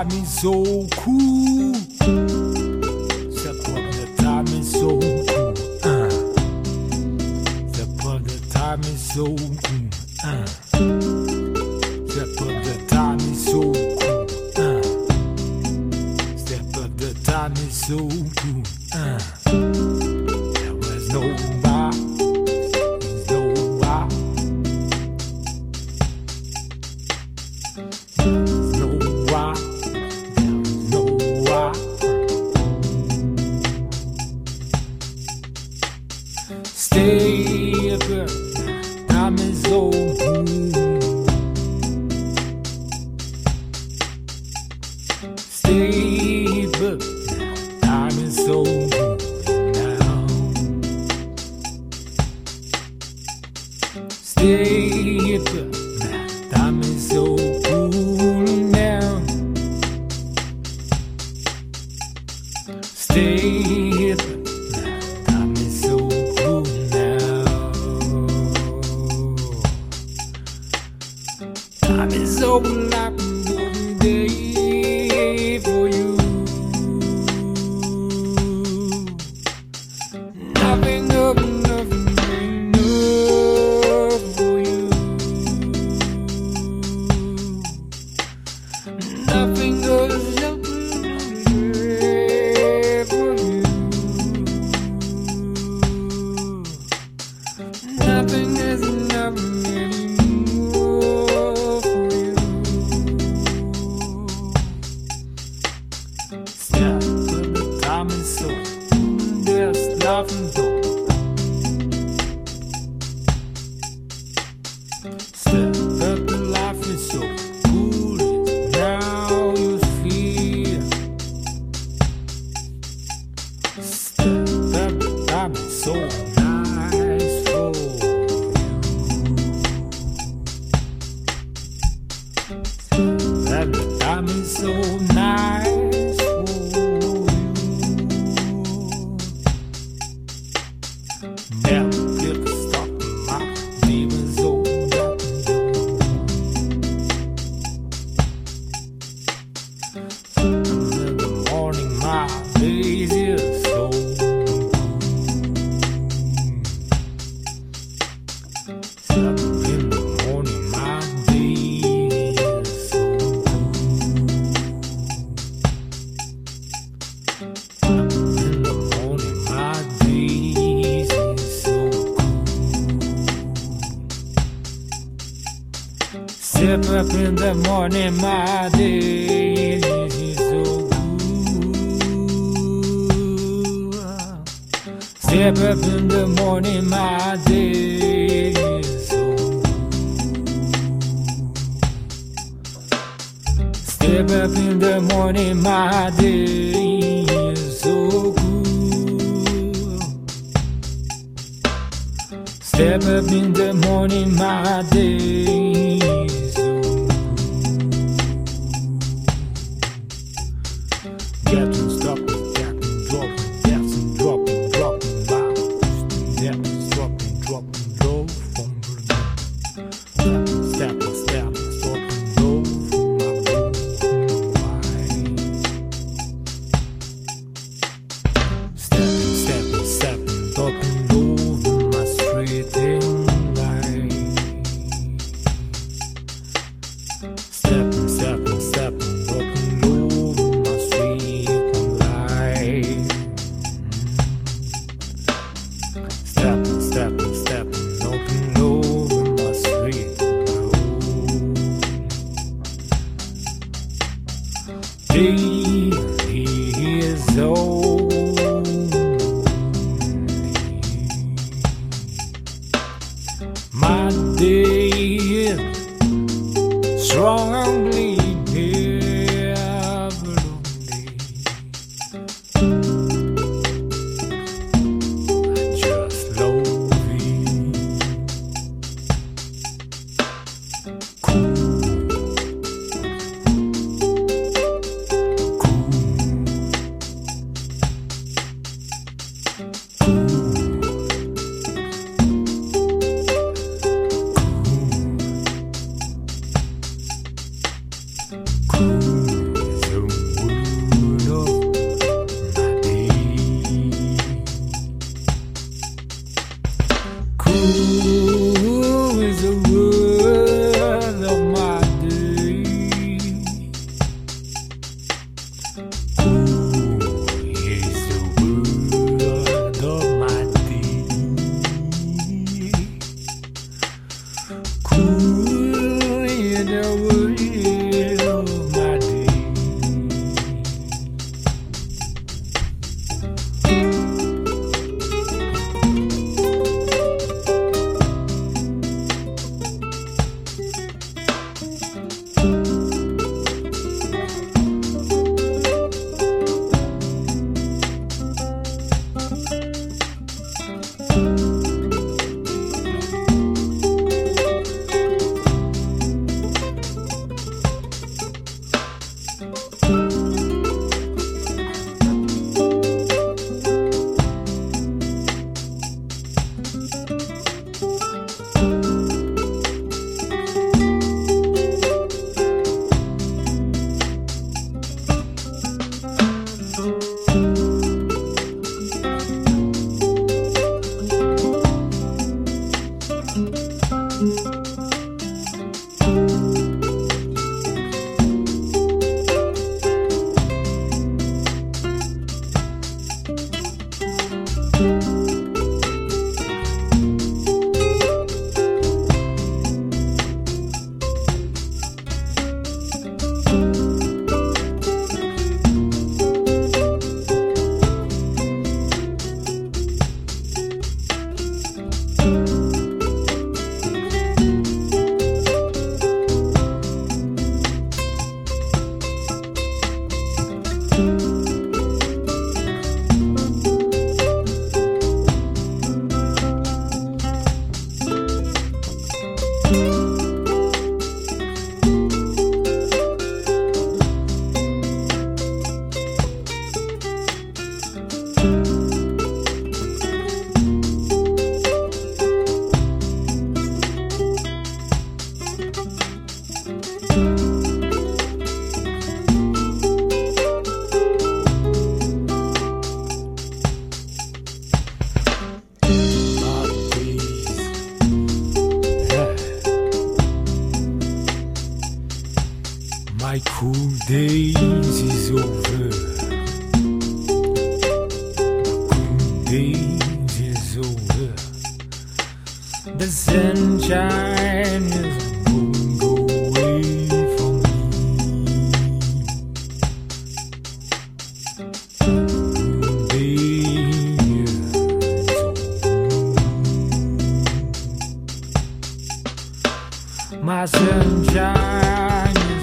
time is so cool. Step up, the time is so cool. Step up, the time is so cool. Step up, the time is so cool. Step up, the time is so cool. There was no bar, there's no bar. There's no bar, there's no bar. Stay up, time is so cool. Stay up, time is so cool now. Stay up, time is so cool now. Stay up, time is so cool now. Time is so like every day for you. Nothing of nothing enough for you. Nothing of nothing for you. Nothing is nothing anymore for you. Step, but the time is so there's nothing though. Step up, the life is so cool. Now you feel. Step up, the time is so nice for you. Step up, the time is so nice for you. Never get to stop my demons old up and in the morning my days is so cool. In the morning my days is so cool. In the morning my days is so cool. Step up in the morning my days is so cool. Step up in the morning my days is so cool. Step up in the morning my days is so cool. Step up in the morning my days is so cool. Get to stop it, get to drop it, get to drop it, dropping bounce. Get to stop it, drop it, low from the step, step, stop it, low from my blue Stepping, stepping, stepping, talking over my street in light. Stepping, stepping, stepping, talking over my street in light. Stepping, stepping, stepping, talking over my street in years old. My day strongly never I just love you. Cool. Cool as a cool in the world of my day. My cool days is over. Cool days is over. The sunshine is won't go away from me. Cool days is over. My sunshine is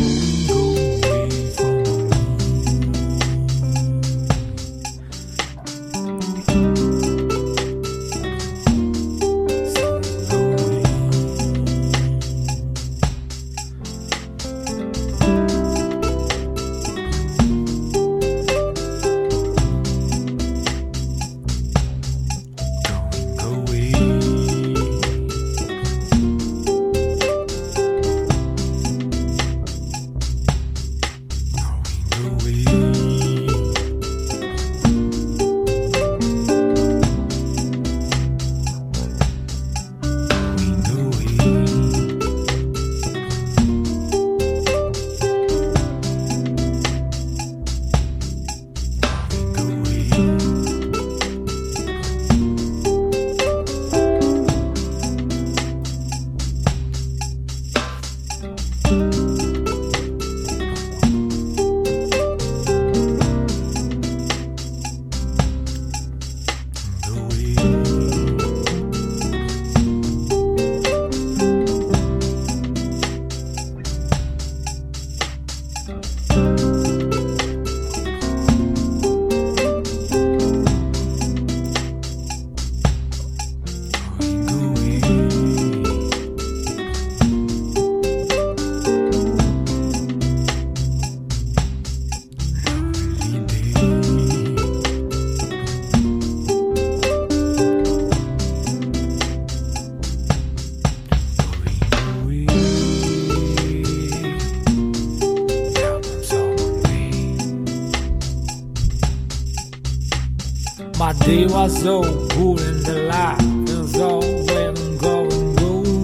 my day was so cool and the life was all well going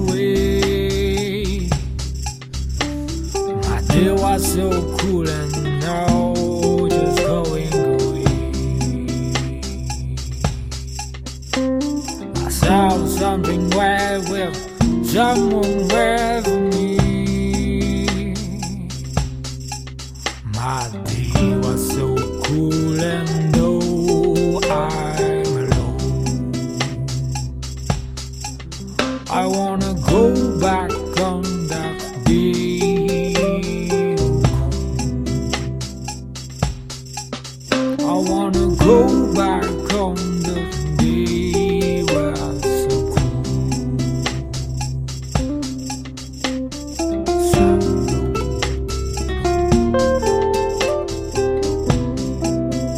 away. My day was so cool and now just going away. I saw something where with someone with me. My day was so cool and though I'm alone, I wanna go back on that day. I wanna go back on the day where I was so cool. So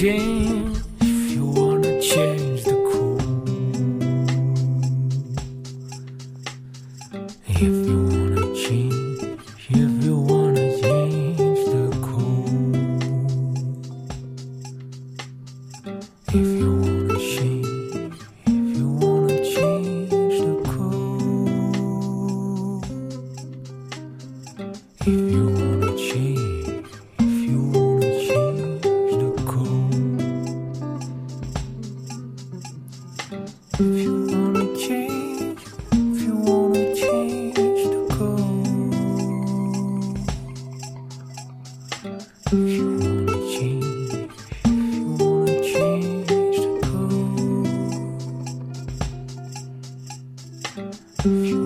change, if you wanna change the code, if you wanna change, if you wanna change the code, if you wanna change, if you wanna change the code, if you wanna change, if you wanna change the code, if you wanna change, if you wanna change the code, if you wanna change, if you wanna change the code, if you